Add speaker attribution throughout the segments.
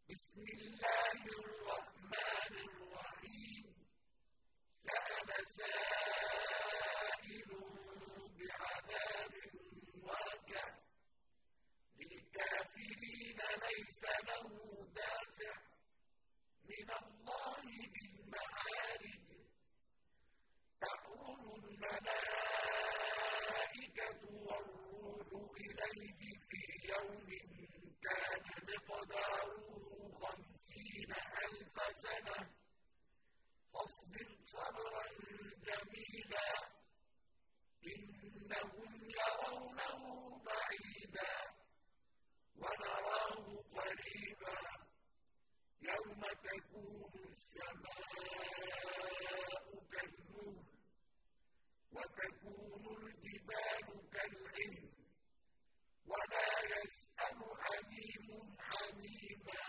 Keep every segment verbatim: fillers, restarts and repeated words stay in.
Speaker 1: بسم الله الرحمن الرحيم سأل سائل بعذاب واقع للكافرين ليس له دافع من الله ذي المعارج تعرج الملائكة والروح إليه في يوم كان مقداره خمسين ألف سنة فاصبر صبرا جميلا إنهم يرونه بعيدا ونراه قريبا يوم تكون السماء كالمهل وتكون الجبال كالعهن ولا يسأل حميم حميما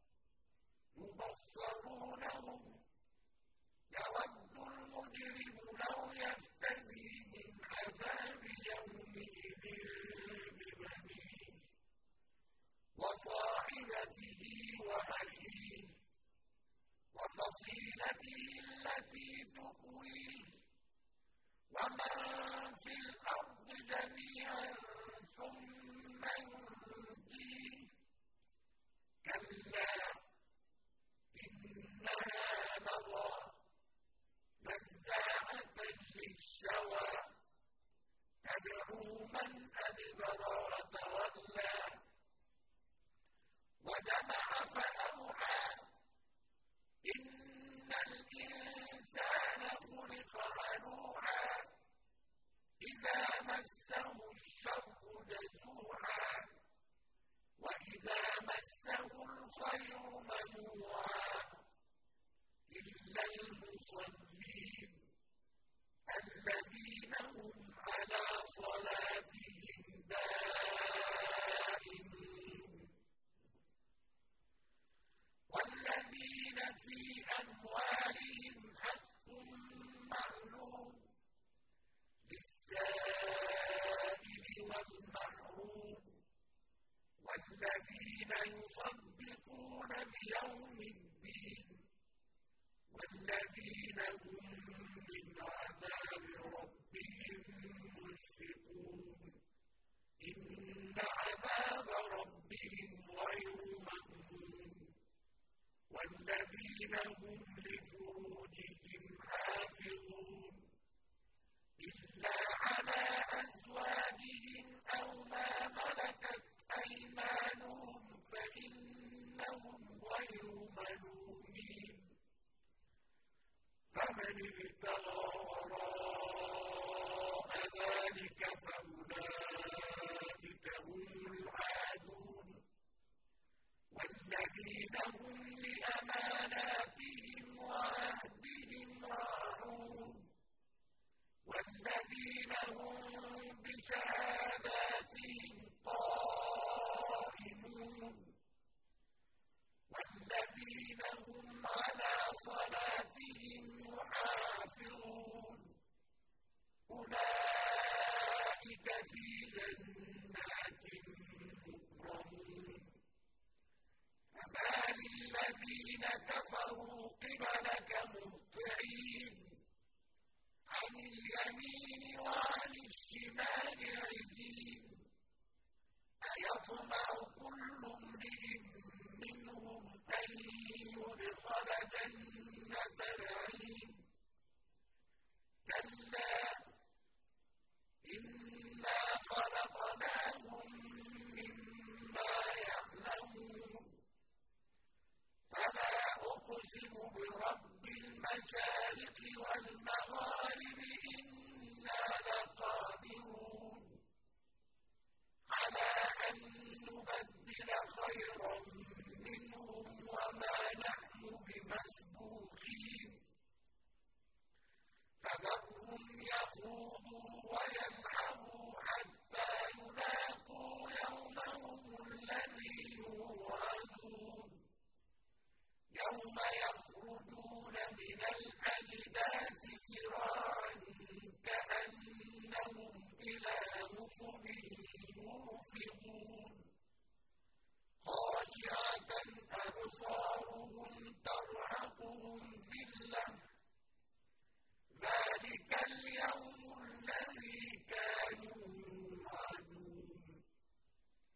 Speaker 1: يبصرونهم يود المجرم لو يفتدي من عذاب يومئذ ببنيه وصاحبته وأخيه وفصيلته التي تؤويه ومن في الأرض جميعا ثم ينجيه كلا إنها لظى نزاعة للشوى تدعو من أدبر وتولى وجمع فأوعى إن الإنسان خلق هلوعا إذا مسه الشر جزوعا وإذا مسه الخير منوعا إلا المصلين الذين هم على صلاتهم دائمون والذين في أموالهم حق معلوم للسائل والمحروم والذين يصدقون بيوم الدين والذين هم من عذاب ربهم مشفقون إن عذاب ربهم غير مأمون والذين هم لفروجهم حافظون إلا على أزواجهم أو ما ملكت أيمانهم فإنهم غير ملومين فمن ابتغى وراء ذلك فأولئك هم العادون والذين هم لأماناتهم وعهدهم راعون والذين هم بشهاداتهم قائمون والذين هم على صلاتهم يحافظون أولئك في جنات مكرمون فما للذين كفروا قبلك مهطعين عن اليمين وعن الشمال عزين أيطمع كل امرئ منهم أن يدخل جنة نعيم كلا إنا خلقناهم مما يعلمون فلا أقسم برب المشارق والمغارب